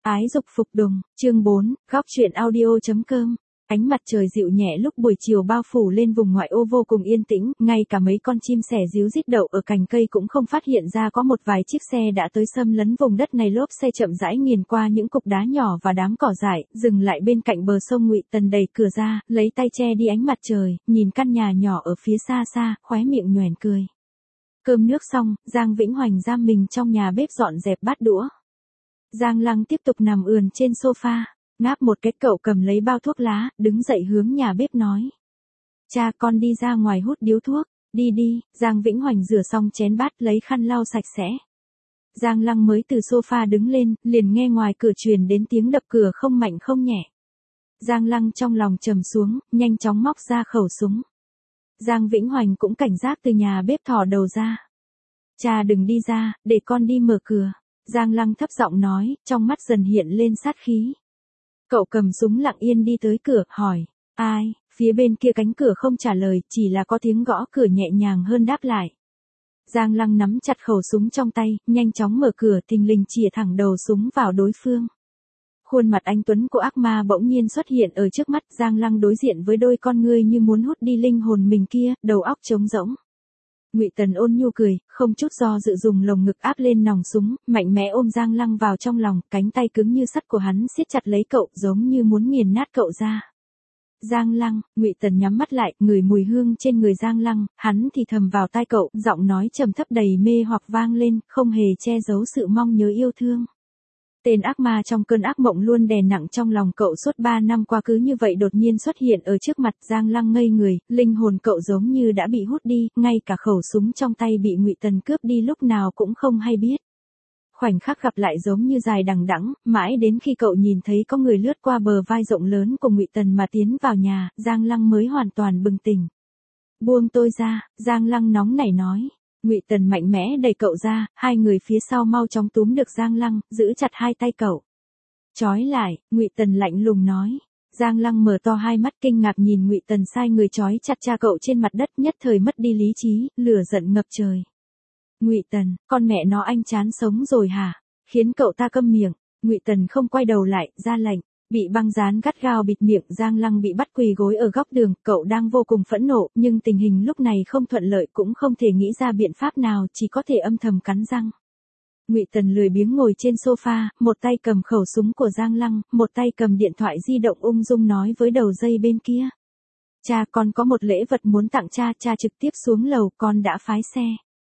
Ái dục phục đùng, chương 4, góc truyện audio.com. Ánh mặt trời dịu nhẹ lúc buổi chiều bao phủ lên vùng ngoại ô vô cùng yên tĩnh, ngay cả mấy con chim sẻ ríu rít đậu ở cành cây cũng không phát hiện ra có một vài chiếc xe đã tới xâm lấn vùng đất này. Lốp xe chậm rãi nghiền qua những cục đá nhỏ và đám cỏ dại, dừng lại bên cạnh bờ sông. Ngụy Tần đẩy cửa ra, lấy tay che đi ánh mặt trời, nhìn căn nhà nhỏ ở phía xa xa, khóe miệng nhoẻn cười. Cơm nước xong, Giang Vĩnh Hoành giam mình trong nhà bếp dọn dẹp bát đũa. Giang Lăng tiếp tục nằm ườn trên sofa, ngáp một cái. Cậu cầm lấy bao thuốc lá, đứng dậy hướng nhà bếp nói. Cha, con đi ra ngoài hút điếu thuốc. Đi đi. Giang Vĩnh Hoành rửa xong chén bát, lấy khăn lau sạch sẽ. Giang Lăng mới từ sofa đứng lên, liền nghe ngoài cửa truyền đến tiếng đập cửa không mạnh không nhẹ. Giang Lăng trong lòng trầm xuống, nhanh chóng móc ra khẩu súng. Giang Vĩnh Hoành cũng cảnh giác từ nhà bếp thò đầu ra. Cha đừng đi ra, để con đi mở cửa. Giang Lăng thấp giọng nói, trong mắt dần hiện lên sát khí. Cậu cầm súng lặng yên đi tới cửa, hỏi, ai? Phía bên kia cánh cửa không trả lời, chỉ là có tiếng gõ cửa nhẹ nhàng hơn đáp lại. Giang Lăng nắm chặt khẩu súng trong tay, nhanh chóng mở cửa, thình lình chĩa thẳng đầu súng vào đối phương. Khuôn mặt anh tuấn của ác ma bỗng nhiên xuất hiện ở trước mắt. Giang Lăng đối diện với đôi con ngươi như muốn hút đi linh hồn mình kia, đầu óc trống rỗng. Ngụy Tần ôn nhu cười, không chút do dự dùng lồng ngực áp lên nòng súng, mạnh mẽ ôm Giang Lăng vào trong lòng, cánh tay cứng như sắt của hắn siết chặt lấy cậu, giống như muốn nghiền nát cậu ra. Giang Lăng. Ngụy Tần nhắm mắt lại, ngửi mùi hương trên người Giang Lăng, hắn thì thầm vào tai cậu, giọng nói trầm thấp đầy mê hoặc vang lên, không hề che giấu sự mong nhớ yêu thương. Tên ác ma trong cơn ác mộng luôn đè nặng trong lòng cậu suốt 3 năm qua cứ như vậy đột nhiên xuất hiện ở trước mặt. Giang Lăng ngây người, linh hồn cậu giống như đã bị hút đi, ngay cả khẩu súng trong tay bị Ngụy Tần cướp đi lúc nào cũng không hay biết. Khoảnh khắc gặp lại giống như dài đằng đẵng, mãi đến khi cậu nhìn thấy có người lướt qua bờ vai rộng lớn của Ngụy Tần mà tiến vào nhà, Giang Lăng mới hoàn toàn bừng tỉnh. Buông tôi ra. Giang Lăng nóng nảy nói. Ngụy Tần mạnh mẽ đẩy cậu ra, hai người phía sau mau chóng túm được Giang Lăng, giữ chặt hai tay cậu. Trói lại. Ngụy Tần lạnh lùng nói. Giang Lăng mở to hai mắt kinh ngạc nhìn Ngụy Tần sai người trói chặt cha cậu trên mặt đất, nhất thời mất đi lý trí, lửa giận ngập trời. Ngụy Tần, con mẹ nó anh chán sống rồi hả? Khiến cậu ta câm miệng. Ngụy Tần không quay đầu lại, ra lệnh. Bị băng dán gắt gao bịt miệng, Giang Lăng bị bắt quỳ gối ở góc đường, cậu đang vô cùng phẫn nộ, nhưng tình hình lúc này không thuận lợi, cũng không thể nghĩ ra biện pháp nào, chỉ có thể âm thầm cắn răng. Ngụy Tần lười biếng ngồi trên sofa, một tay cầm khẩu súng của Giang Lăng, một tay cầm điện thoại di động ung dung nói với đầu dây bên kia. Cha, con có một lễ vật muốn tặng cha. Cha trực tiếp xuống lầu, con đã phái xe.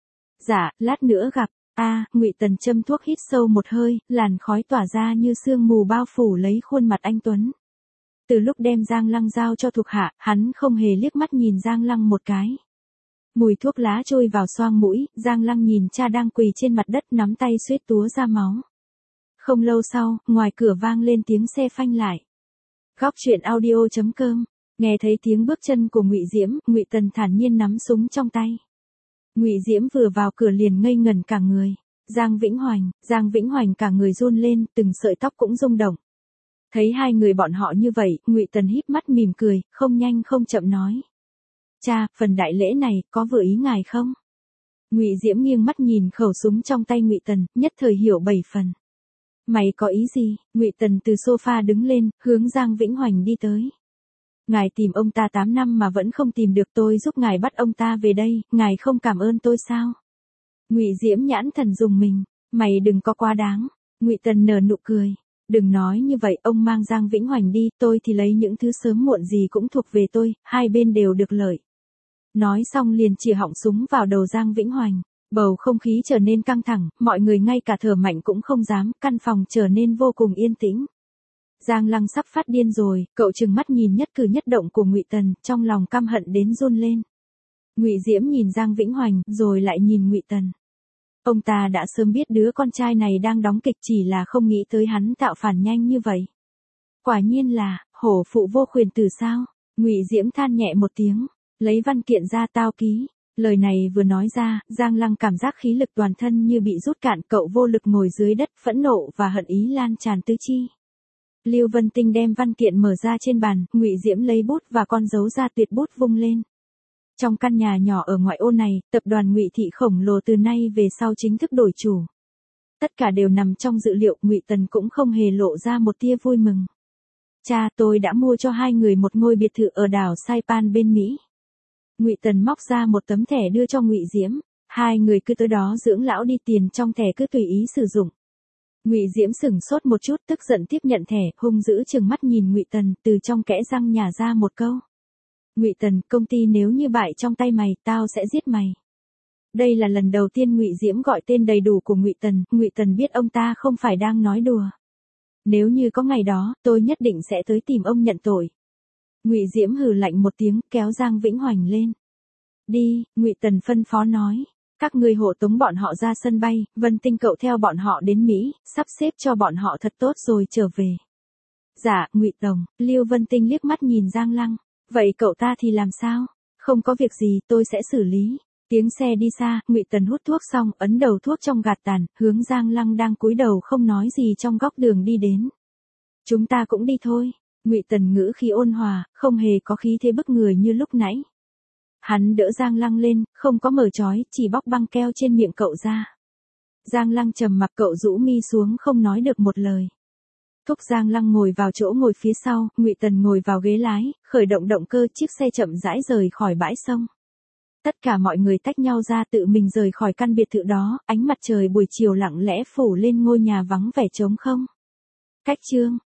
Dạ, lát nữa gặp. Ngụy Tần châm thuốc, hít sâu một hơi, làn khói tỏa ra như sương mù bao phủ lấy khuôn mặt anh tuấn. Từ lúc đem Giang Lăng giao cho thuộc hạ, hắn không hề liếc mắt nhìn Giang Lăng một cái. Mùi thuốc lá trôi vào xoang mũi, Giang Lăng nhìn cha đang quỳ trên mặt đất, nắm tay suýt túa ra máu. Không lâu sau, ngoài cửa vang lên tiếng xe phanh lại. Góc truyện audio.com. Nghe thấy tiếng bước chân của Ngụy Diễm, Ngụy Tần thản nhiên nắm súng trong tay. Ngụy Diễm vừa vào cửa liền ngây ngẩn cả người. Giang Vĩnh Hoành cả người run lên, từng sợi tóc cũng rung động. Thấy hai người bọn họ như vậy, Ngụy Tần híp mắt mỉm cười, không nhanh không chậm nói. Cha, phần đại lễ này, có vừa ý ngài không? Ngụy Diễm nghiêng mắt nhìn khẩu súng trong tay Ngụy Tần, nhất thời hiểu 7 phần. Mày có ý gì? Ngụy Tần từ sofa đứng lên, hướng Giang Vĩnh Hoành đi tới. Ngài tìm ông ta 8 năm mà vẫn không tìm được, tôi giúp ngài bắt ông ta về đây, ngài không cảm ơn tôi sao? Ngụy Diễm nhãn thần rùng mình, mày đừng có quá đáng. Ngụy Tần nở nụ cười, đừng nói như vậy, ông mang Giang Vĩnh Hoành đi, tôi thì lấy những thứ sớm muộn gì cũng thuộc về tôi, hai bên đều được lợi. Nói xong liền chĩa họng súng vào đầu Giang Vĩnh Hoành, bầu không khí trở nên căng thẳng, mọi người ngay cả thở mạnh cũng không dám, căn phòng trở nên vô cùng yên tĩnh. Giang Lăng sắp phát điên rồi, cậu trừng mắt nhìn nhất cử nhất động của Ngụy Tần, trong lòng căm hận đến run lên. Ngụy Diễm nhìn Giang Vĩnh Hoành, rồi lại nhìn Ngụy Tần. Ông ta đã sớm biết đứa con trai này đang đóng kịch, chỉ là không nghĩ tới hắn tạo phản nhanh như vậy. Quả nhiên là hổ phụ vô khuyển tử sao? Ngụy Diễm than nhẹ một tiếng, lấy văn kiện ra, tao ký. Lời này vừa nói ra, Giang Lăng cảm giác khí lực toàn thân như bị rút cạn, cậu vô lực ngồi dưới đất, phẫn nộ và hận ý lan tràn tứ chi. Lưu Vân Tinh đem văn kiện mở ra trên bàn, Ngụy Diễm lấy bút và con dấu ra tuyệt bút vung lên. Trong căn nhà nhỏ ở ngoại ô này, tập đoàn Ngụy Thị khổng lồ từ nay về sau chính thức đổi chủ. Tất cả đều nằm trong dự liệu, Ngụy Tần cũng không hề lộ ra một tia vui mừng. Cha, tôi đã mua cho hai người một ngôi biệt thự ở đảo Saipan bên Mỹ. Ngụy Tần móc ra một tấm thẻ đưa cho Ngụy Diễm, hai người cứ tới đó dưỡng lão đi, tiền trong thẻ cứ tùy ý sử dụng. Ngụy Diễm sửng sốt một chút, tức giận tiếp nhận thẻ, hung dữ trừng mắt nhìn Ngụy Tần, từ trong kẽ răng nhả ra một câu. Ngụy Tần, công ty nếu như bại trong tay mày, tao sẽ giết mày. Đây là lần đầu tiên Ngụy Diễm gọi tên đầy đủ của Ngụy Tần biết ông ta không phải đang nói đùa. Nếu như có ngày đó, tôi nhất định sẽ tới tìm ông nhận tội. Ngụy Diễm hừ lạnh một tiếng, kéo Giang Vĩnh Hoành lên. Đi, Ngụy Tần phân phó nói. Các ngươi hộ tống bọn họ ra sân bay, Vân Tinh cậu theo bọn họ đến Mỹ, sắp xếp cho bọn họ thật tốt rồi trở về. Dạ, Ngụy Tổng, Lưu Vân Tinh liếc mắt nhìn Giang Lăng. Vậy cậu ta thì làm sao? Không có việc gì, tôi sẽ xử lý. Tiếng xe đi xa, Ngụy Tần hút thuốc xong, ấn đầu thuốc trong gạt tàn, hướng Giang Lăng đang cúi đầu không nói gì trong góc đường đi đến. Chúng ta cũng đi thôi. Ngụy Tần ngữ khí ôn hòa, không hề có khí thế bức người như lúc nãy. Hắn đỡ Giang Lăng lên, không có mở trói, chỉ bóc băng keo trên miệng cậu ra. Giang Lăng trầm mặc, cậu rũ mi xuống không nói được một lời. Thúc Giang Lăng ngồi vào chỗ ngồi phía sau, Ngụy Tần ngồi vào ghế lái, khởi động động cơ, chiếc xe chậm rãi rời khỏi bãi sông. Tất cả mọi người tách nhau ra, tự mình rời khỏi căn biệt thự đó, ánh mặt trời buổi chiều lặng lẽ phủ lên ngôi nhà vắng vẻ trống không. Cách chương